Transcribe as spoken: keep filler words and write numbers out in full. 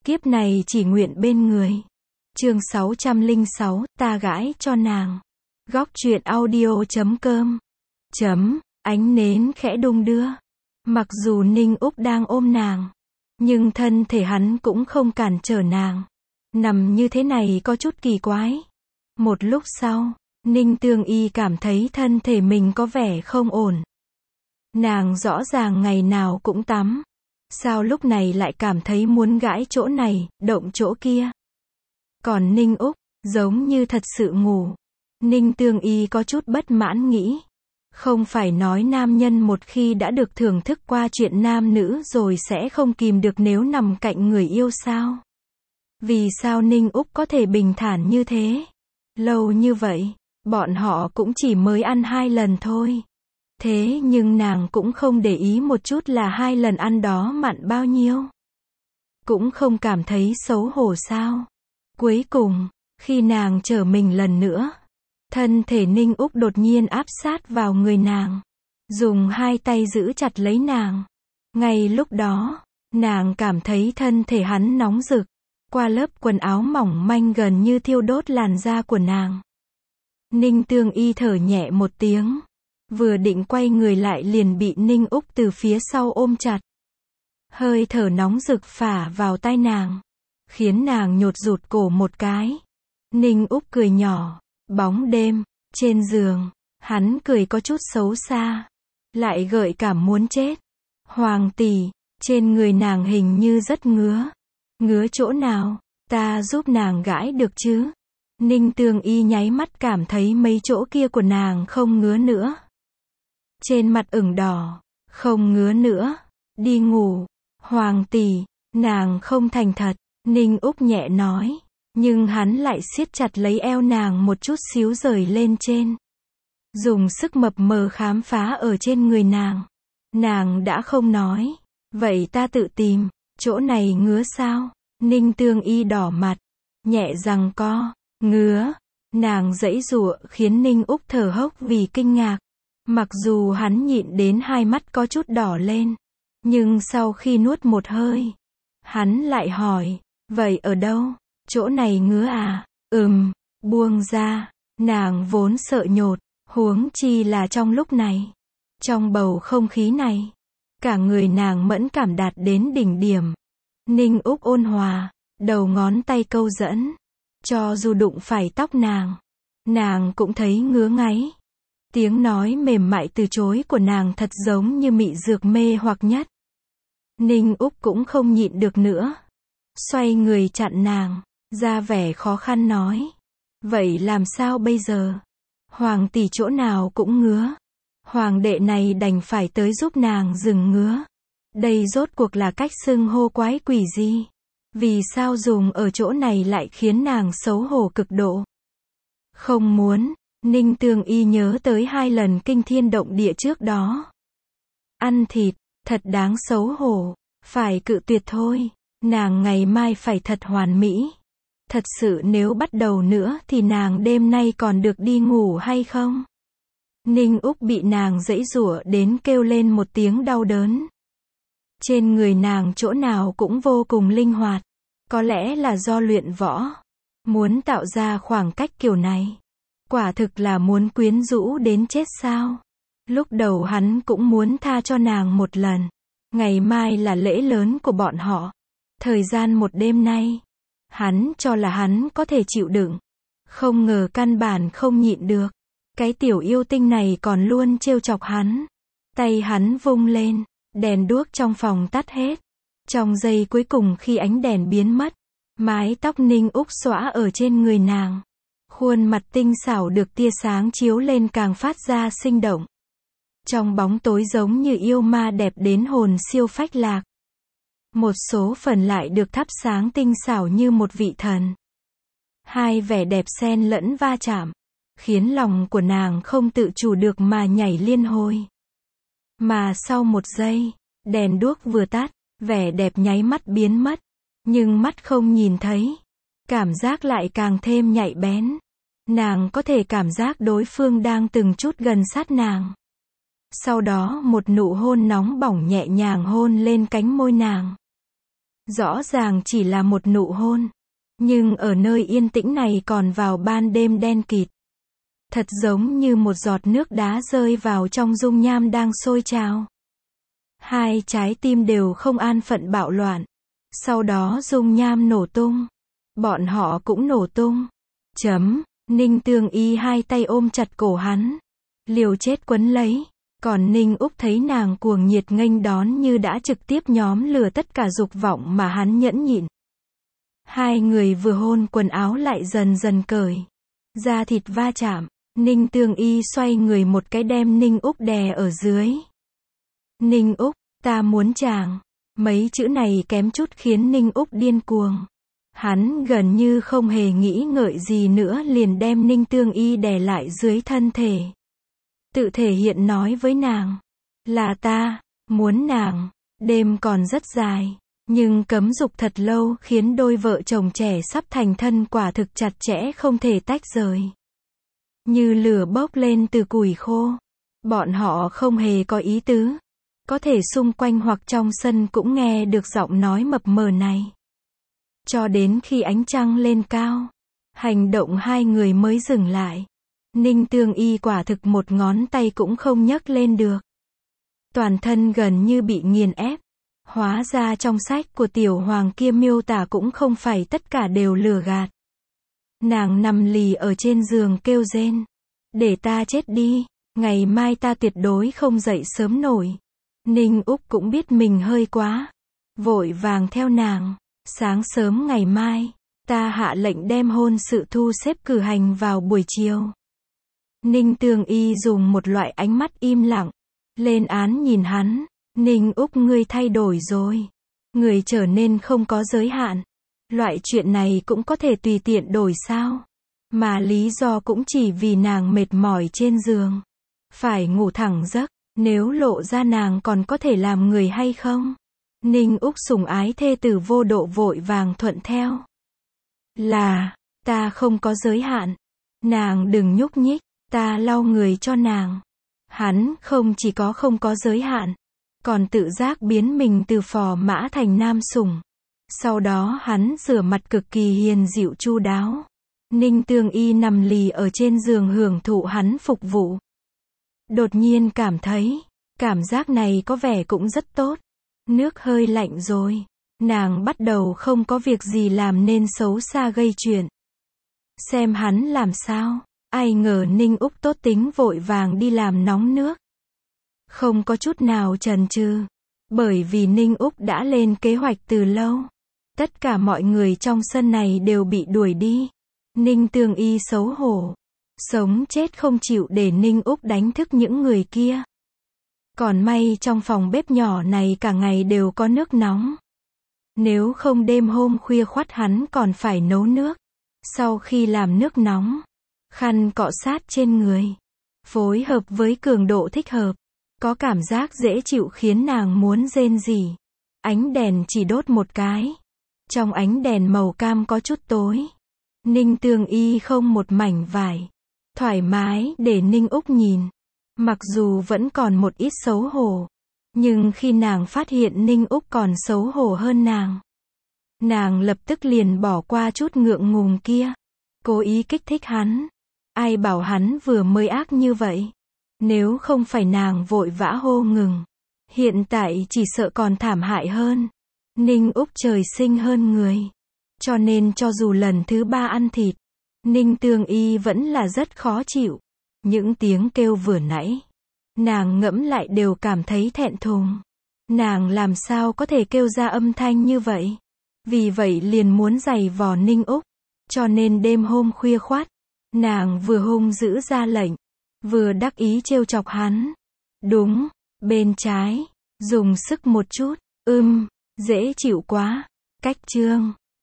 Kiếp này chỉ nguyện bên người. Chương sáu trăm lẻ sáu, ta gãi cho nàng. Góc truyện audio chấm com. Chấm, ánh nến khẽ đung đưa. Mặc dù Ninh Úc đang ôm nàng, nhưng thân thể hắn cũng không cản trở nàng. Nằm như thế này có chút kỳ quái. Một lúc sau, Ninh Tương Y cảm thấy thân thể mình có vẻ không ổn. Nàng rõ ràng ngày nào cũng tắm. Sao lúc này lại cảm thấy muốn gãi chỗ này, động chỗ kia. Còn Ninh Úc, giống như thật sự ngủ. Ninh Tương Y có chút bất mãn nghĩ. Không phải nói nam nhân một khi đã được thưởng thức qua chuyện nam nữ rồi sẽ không kìm được nếu nằm cạnh người yêu sao? Vì sao Ninh Úc có thể bình thản như thế? Lâu như vậy, bọn họ cũng chỉ mới ăn hai lần thôi. Thế nhưng nàng cũng không để ý một chút là hai lần ăn đó mặn bao nhiêu. Cũng không cảm thấy xấu hổ sao. Cuối cùng, khi nàng trở mình lần nữa, thân thể Ninh Úc đột nhiên áp sát vào người nàng. Dùng hai tay giữ chặt lấy nàng. Ngay lúc đó, nàng cảm thấy thân thể hắn nóng rực. Qua lớp quần áo mỏng manh gần như thiêu đốt làn da của nàng. Ninh Tương Y thở nhẹ một tiếng. Vừa định quay người lại liền bị Ninh Úc từ phía sau ôm chặt. Hơi thở nóng rực phả vào tai nàng, khiến nàng nhột rụt cổ một cái. Ninh Úc cười nhỏ. Bóng đêm, trên giường, hắn cười có chút xấu xa, lại gợi cảm muốn chết. Hoàng tỷ, trên người nàng hình như rất ngứa. Ngứa chỗ nào? Ta giúp nàng gãi được chứ? Ninh Tương Y nháy mắt cảm thấy mấy chỗ kia của nàng không ngứa nữa. Trên mặt ửng đỏ, không ngứa nữa. Đi ngủ. Hoàng tỷ, nàng không thành thật. Ninh Úc nhẹ nói. Nhưng hắn lại siết chặt lấy eo nàng một chút xíu rời lên trên. Dùng sức mập mờ khám phá ở trên người nàng. Nàng đã không nói. Vậy ta tự tìm. Chỗ này ngứa sao? Ninh Tương Y đỏ mặt. Nhẹ giằng co. Ngứa. Nàng giãy giụa khiến Ninh Úc thở hốc vì kinh ngạc. Mặc dù hắn nhịn đến hai mắt có chút đỏ lên. Nhưng sau khi nuốt một hơi, hắn lại hỏi. Vậy ở đâu? Chỗ này ngứa à? Ừm, buông ra. Nàng vốn sợ nhột, huống chi là trong lúc này. Trong bầu không khí này, cả người nàng mẫn cảm đạt đến đỉnh điểm. Ninh Úc ôn hòa, đầu ngón tay câu dẫn. Cho dù đụng phải tóc nàng, nàng cũng thấy ngứa ngáy. Tiếng nói mềm mại từ chối của nàng thật giống như mị dược mê hoặc nhất. Ninh Úc cũng không nhịn được nữa. Xoay người chặn nàng. Ra vẻ khó khăn nói. Vậy làm sao bây giờ? Hoàng tỷ chỗ nào cũng ngứa. Hoàng đệ này đành phải tới giúp nàng dừng ngứa. Đây rốt cuộc là cách xưng hô quái quỷ gì? Vì sao dùng ở chỗ này lại khiến nàng xấu hổ cực độ? Không muốn. Ninh Tương Y nhớ tới hai lần kinh thiên động địa trước đó. Ăn thịt, thật đáng xấu hổ. Phải cự tuyệt thôi. Nàng ngày mai phải thật hoàn mỹ. Thật sự nếu bắt đầu nữa thì nàng đêm nay còn được đi ngủ hay không? Ninh Úc bị nàng giãy giụa đến kêu lên một tiếng đau đớn. Trên người nàng chỗ nào cũng vô cùng linh hoạt. Có lẽ là do luyện võ. Muốn tạo ra khoảng cách kiểu này. Quả thực là muốn quyến rũ đến chết sao? Lúc đầu hắn cũng muốn tha cho nàng một lần. Ngày mai là lễ lớn của bọn họ. Thời gian một đêm nay. Hắn cho là hắn có thể chịu đựng. Không ngờ căn bản không nhịn được. Cái tiểu yêu tinh này còn luôn trêu chọc hắn. Tay hắn vung lên. Đèn đuốc trong phòng tắt hết. Trong giây cuối cùng khi ánh đèn biến mất. Mái tóc Ninh Úc xõa ở trên người nàng. Khuôn mặt tinh xảo được tia sáng chiếu lên càng phát ra sinh động. Trong bóng tối giống như yêu ma đẹp đến hồn siêu phách lạc. Một số phần lại được thắp sáng tinh xảo như một vị thần. Hai vẻ đẹp xen lẫn va chạm, khiến lòng của nàng không tự chủ được mà nhảy liên hồi. Mà sau một giây, đèn đuốc vừa tắt, vẻ đẹp nháy mắt biến mất. Nhưng mắt không nhìn thấy. Cảm giác lại càng thêm nhạy bén. Nàng có thể cảm giác đối phương đang từng chút gần sát nàng. Sau đó một nụ hôn nóng bỏng nhẹ nhàng hôn lên cánh môi nàng. Rõ ràng chỉ là một nụ hôn. Nhưng ở nơi yên tĩnh này còn vào ban đêm đen kịt. Thật giống như một giọt nước đá rơi vào trong dung nham đang sôi trào. Hai trái tim đều không an phận bạo loạn. Sau đó dung nham nổ tung. Bọn họ cũng nổ tung. Chấm. Ninh Tương Y hai tay ôm chặt cổ hắn. Liều chết quấn lấy. Còn Ninh Úc thấy nàng cuồng nhiệt nghênh đón như đã trực tiếp nhóm lửa tất cả dục vọng mà hắn nhẫn nhịn. Hai người vừa hôn quần áo lại dần dần cởi. Da thịt va chạm. Ninh Tương Y xoay người một cái đem Ninh Úc đè ở dưới. Ninh Úc, ta muốn chàng. Mấy chữ này kém chút khiến Ninh Úc điên cuồng. Hắn gần như không hề nghĩ ngợi gì nữa liền đem Ninh Tương Y đè lại dưới thân thể. Tự thể hiện nói với nàng. Là ta, muốn nàng. Đêm còn rất dài. Nhưng cấm dục thật lâu khiến đôi vợ chồng trẻ sắp thành thân quả thực chặt chẽ không thể tách rời. Như lửa bốc lên từ củi khô. Bọn họ không hề có ý tứ. Có thể xung quanh hoặc trong sân cũng nghe được giọng nói mập mờ này. Cho đến khi ánh trăng lên cao. Hành động hai người mới dừng lại. Ninh Tương Y quả thực một ngón tay cũng không nhấc lên được. Toàn thân gần như bị nghiền ép. Hóa ra trong sách của tiểu hoàng kia miêu tả cũng không phải tất cả đều lừa gạt. Nàng nằm lì ở trên giường kêu rên. Để ta chết đi, ngày mai ta tuyệt đối không dậy sớm nổi. Ninh Úc cũng biết mình hơi quá. Vội vàng theo nàng. Sáng sớm ngày mai, ta hạ lệnh đem hôn sự thu xếp cử hành vào buổi chiều. Ninh Tương Y dùng một loại ánh mắt im lặng. Lên án nhìn hắn. Ninh Úc ngươi thay đổi rồi. Người trở nên không có giới hạn. Loại chuyện này cũng có thể tùy tiện đổi sao? Mà lý do cũng chỉ vì nàng mệt mỏi trên giường. Phải ngủ thẳng giấc. Nếu lộ ra nàng còn có thể làm người hay không? Ninh Úc sủng ái thê tử vô độ vội vàng thuận theo. Là, ta không có giới hạn. Nàng đừng nhúc nhích, ta lau người cho nàng. Hắn không chỉ có không có giới hạn, còn tự giác biến mình từ phò mã thành nam sủng. Sau đó hắn rửa mặt cực kỳ hiền dịu chu đáo. Ninh Tương Y nằm lì ở trên giường hưởng thụ hắn phục vụ. Đột nhiên cảm thấy, cảm giác này có vẻ cũng rất tốt. Nước hơi lạnh rồi. Nàng bắt đầu không có việc gì làm nên xấu xa gây chuyện. Xem hắn làm sao. Ai ngờ Ninh Úc tốt tính vội vàng đi làm nóng nước. Không có chút nào chần chừ. Bởi vì Ninh Úc đã lên kế hoạch từ lâu. Tất cả mọi người trong sân này đều bị đuổi đi. Ninh Tương Y xấu hổ. Sống chết không chịu để Ninh Úc đánh thức những người kia. Còn may trong phòng bếp nhỏ này cả ngày đều có nước nóng. Nếu không đêm hôm khuya khoắt hắn còn phải nấu nước. Sau khi làm nước nóng, khăn cọ sát trên người. Phối hợp với cường độ thích hợp. Có cảm giác dễ chịu khiến nàng muốn rên rỉ. Ánh đèn chỉ đốt một cái. Trong ánh đèn màu cam có chút tối. Ninh Tương Y không một mảnh vải. Thoải mái để Ninh Úc nhìn. Mặc dù vẫn còn một ít xấu hổ. Nhưng khi nàng phát hiện Ninh Úc còn xấu hổ hơn nàng. Nàng lập tức liền bỏ qua chút ngượng ngùng kia. Cố ý kích thích hắn. Ai bảo hắn vừa mới ác như vậy. Nếu không phải nàng vội vã hô ngừng. Hiện tại chỉ sợ còn thảm hại hơn. Ninh Úc trời sinh hơn người. Cho nên cho dù lần thứ ba ăn thịt, Ninh Tương Y vẫn là rất khó chịu. Những tiếng kêu vừa nãy, nàng ngẫm lại đều cảm thấy thẹn thùng. Nàng làm sao có thể kêu ra âm thanh như vậy? Vì vậy liền muốn giày vò Ninh Úc. Cho nên đêm hôm khuya khoắt, nàng vừa hung dữ ra lệnh, vừa đắc ý trêu chọc hắn. Đúng, bên trái, dùng sức một chút, ưm, dễ chịu quá. Cách chương